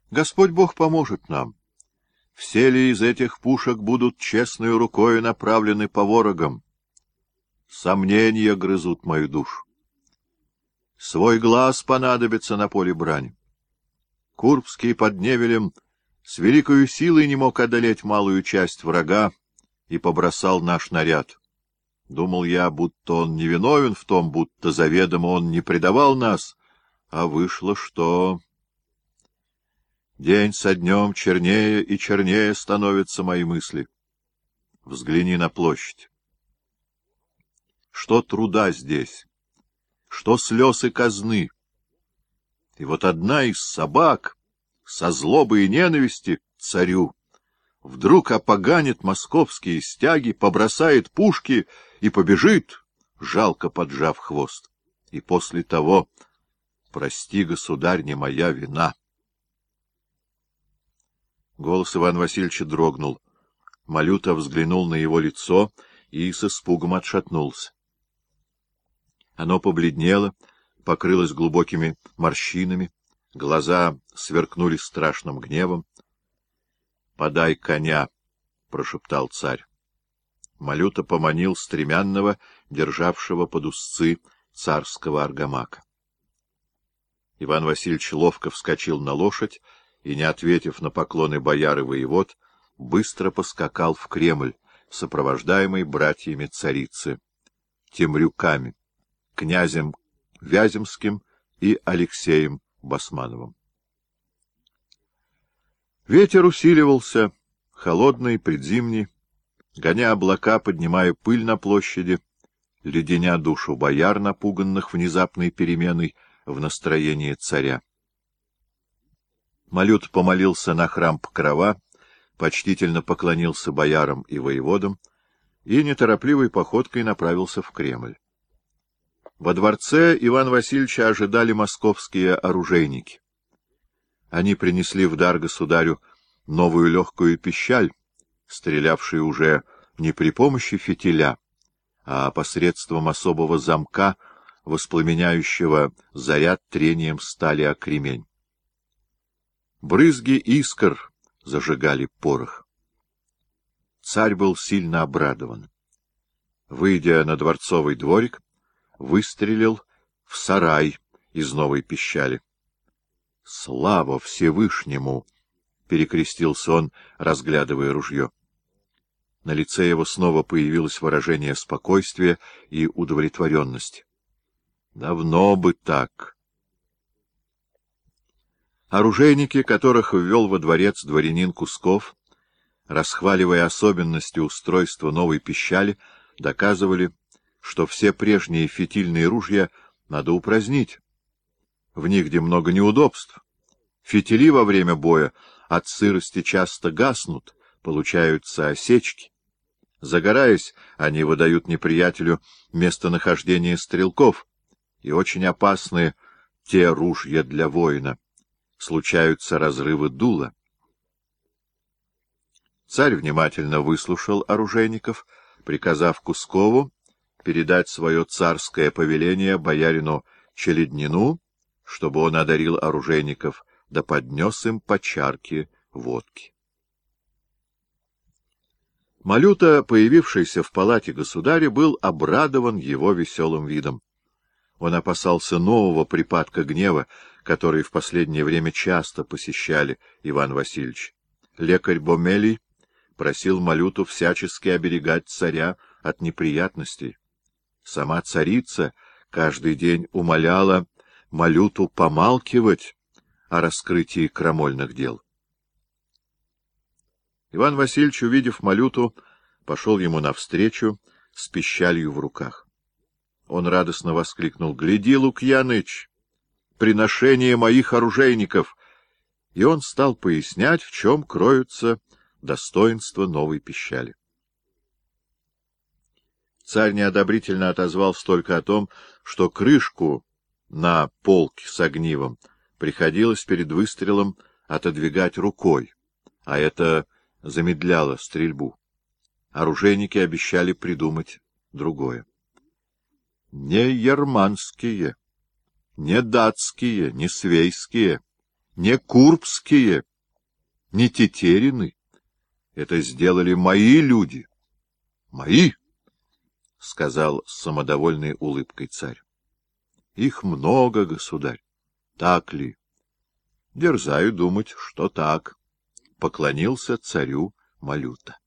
Господь Бог поможет нам. Все ли из этих пушек будут честной рукою направлены по ворогам? Сомнения грызут мою душу. Свой глаз понадобится на поле брани. Курбский под Невелем с великою силой не мог одолеть малую часть врага и побросал наш наряд. Думал я, будто он невиновен в том, будто заведомо он не предавал нас, а вышло, что... День со днем чернее и чернее становятся мои мысли. Взгляни на площадь. Что труда здесь, что слез и казны. И вот одна из собак со злобой и ненависти к царю вдруг опоганит московские стяги, побросает пушки и побежит, жалко поджав хвост. И после того, прости, государь, не моя вина. Голос Ивана Васильевича дрогнул. Малюта взглянул на его лицо и с испугом отшатнулся. Оно побледнело, покрылось глубокими морщинами, глаза сверкнули страшным гневом. — Подай коня, — прошептал царь. Малюта поманил стремянного, державшего под узцы царского аргамака. Иван Васильевич ловко вскочил на лошадь и, не ответив на поклоны бояр и воевод, быстро поскакал в Кремль, сопровождаемый братьями царицы, Темрюками, князем Вяземским и Алексеем Басмановым. Ветер усиливался, холодный, предзимний, гоня облака, поднимая пыль на площади, леденя душу бояр, напуганных внезапной переменой в настроении царя. Малют помолился на храм Покрова, почтительно поклонился боярам и воеводам и неторопливой походкой направился в Кремль. Во дворце Ивана Васильевича ожидали московские оружейники. Они принесли в дар государю новую легкую пищаль, стрелявшую уже не при помощи фитиля, а посредством особого замка, воспламеняющего заряд трением стали о кремень. Брызги искр зажигали порох. Царь был сильно обрадован. Выйдя на дворцовый дворик, выстрелил в сарай из новой пищали. «Слава Всевышнему!» — перекрестился он, разглядывая ружье. На лице его снова появилось выражение спокойствия и удовлетворенности. «Давно бы так!» Оружейники, которых ввел во дворец дворянин Кусков, расхваливая особенности устройства новой пищали, доказывали, что все прежние фитильные ружья надо упразднить. В них где много неудобств. Фитили во время боя от сырости часто гаснут, получаются осечки. Загораясь, они выдают неприятелю местонахождение стрелков, и очень опасны те ружья для воина. Случаются разрывы дула. Царь внимательно выслушал оружейников, приказав Кускову передать свое царское повеление боярину Челеднину, чтобы он одарил оружейников да поднес им по чарке водки. Малюта, появившийся в палате государя, был обрадован его веселым видом. Он опасался нового припадка гнева, который в последнее время часто посещали Иван Васильевич. Лекарь Бомелий просил Малюту всячески оберегать царя от неприятностей. Сама царица каждый день умоляла Малюту помалкивать о раскрытии крамольных дел. Иван Васильевич, увидев Малюту, пошел ему навстречу с пищалью в руках. Он радостно воскликнул: «Гляди, Лукьяныч, приношение моих оружейников!» И он стал пояснять, в чем кроются достоинства новой пищали. Царь неодобрительно отозвался только о том, что крышку на полке с огнивом приходилось перед выстрелом отодвигать рукой, а это замедляло стрельбу. Оружейники обещали придумать другое. Не германские, не датские, не свейские, не курбские, не тетерины. Это сделали мои люди. Мои, — сказал с самодовольной улыбкой царь. Их много, государь. Так ли? Дерзаю думать, что так. Поклонился царю Малюта.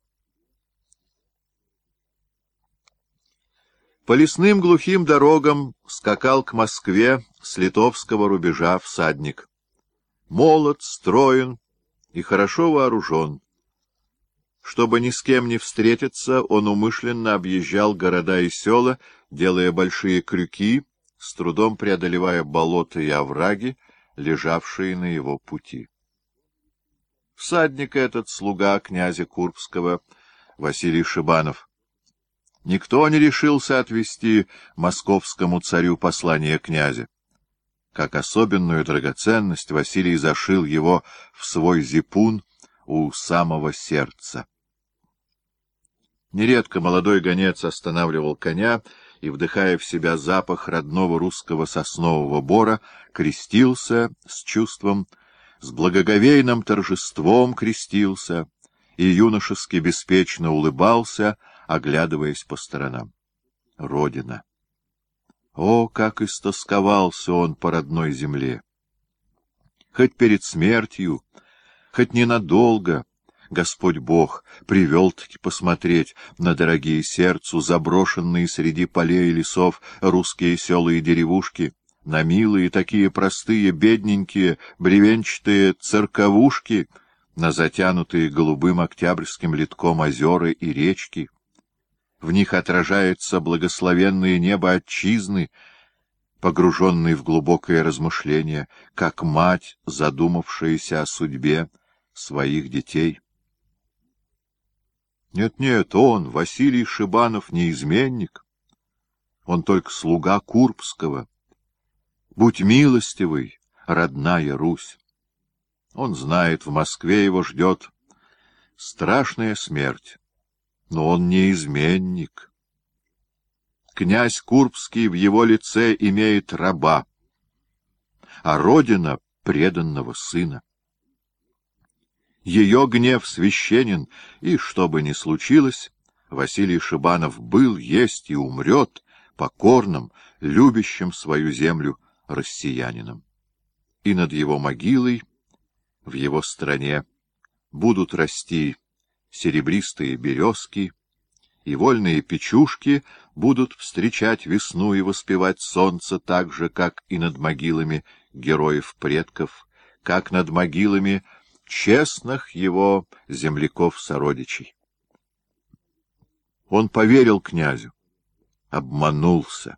По лесным глухим дорогам скакал к Москве с литовского рубежа всадник. Молод, строен и хорошо вооружен. Чтобы ни с кем не встретиться, он умышленно объезжал города и села, делая большие крюки, с трудом преодолевая болота и овраги, лежавшие на его пути. Всадник этот — слуга князя Курбского, Василий Шибанов. Никто не решился отвести московскому царю послание князя. Как особенную драгоценность Василий зашил его в свой зипун у самого сердца. Нередко молодой гонец останавливал коня и, вдыхая в себя запах родного русского соснового бора, крестился с чувством, с благоговейным торжеством крестился и юношески беспечно улыбался, оглядываясь по сторонам. Родина! О, как истосковался он по родной земле! Хоть перед смертью, хоть ненадолго Господь Бог привел-таки посмотреть на дорогие сердцу, заброшенные среди полей и лесов русские села и деревушки, на милые, такие простые, бедненькие, бревенчатые церковушки, на затянутые голубым октябрьским литком озера и речки. В них отражается благословенное небо отчизны, погруженный в глубокое размышление, как мать, задумавшаяся о судьбе своих детей. Нет, он, Василий Шибанов, не изменник. Он только слуга Курбского. Будь милостивый, родная Русь. Он знает, в Москве его ждет страшная смерть, но он не изменник. Князь Курбский в его лице имеет раба, а родина — преданного сына. Ее гнев священен, и, что бы ни случилось, Василий Шибанов был, есть и умрет покорным, любящим свою землю россиянином. И над его могилой, в его стране, будут расти серебристые березки, и вольные печушки будут встречать весну и воспевать солнце так же, как и над могилами героев-предков, как над могилами честных его земляков-сородичей. Он поверил князю, обманулся.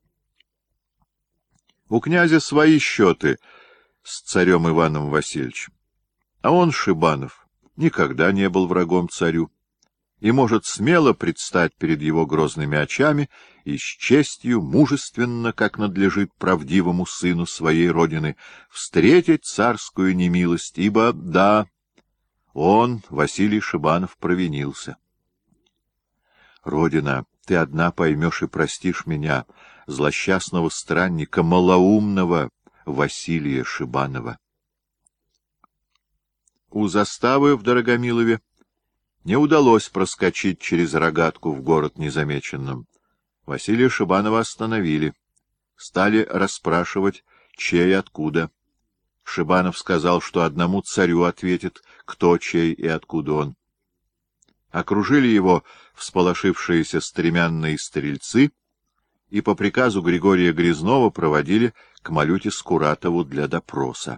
У князя свои счеты с царем Иваном Васильевичем, а он, Шибанов, никогда не был врагом царю и может смело предстать перед его грозными очами и с честью, мужественно, как надлежит правдивому сыну своей родины, встретить царскую немилость, ибо, да, он, Василий Шибанов, провинился. Родина, ты одна поймешь и простишь меня, злосчастного странника, малоумного Василия Шибанова. У заставы в Дорогомилове не удалось проскочить через рогатку в город незамеченным. Василия Шибанова остановили. Стали расспрашивать, чей и откуда. Шибанов сказал, что одному царю ответит, кто чей и откуда он. Окружили его всполошившиеся стремянные стрельцы и по приказу Григория Грязнова проводили к Малюте Скуратову для допроса.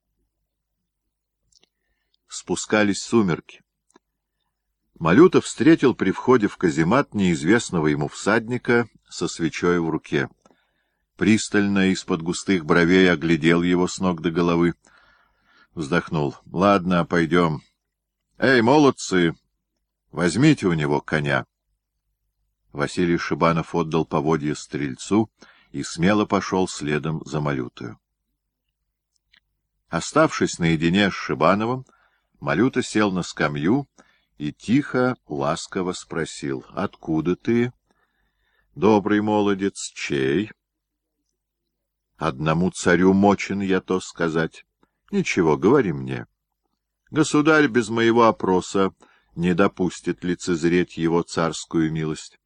Спускались сумерки. Малюта встретил при входе в каземат неизвестного ему всадника со свечой в руке. Пристально из-под густых бровей оглядел его с ног до головы. Вздохнул. — Ладно, пойдем. — Эй, молодцы, возьмите у него коня. Василий Шибанов отдал поводья стрельцу и смело пошел следом за Малютою. Оставшись наедине с Шибановым, Малюта сел на скамью и тихо, ласково спросил: — Откуда ты? — Добрый молодец, чей? — Одному царю мочен я то сказать. Ничего, говори мне. Государь без моего опроса не допустит лицезреть его царскую милость.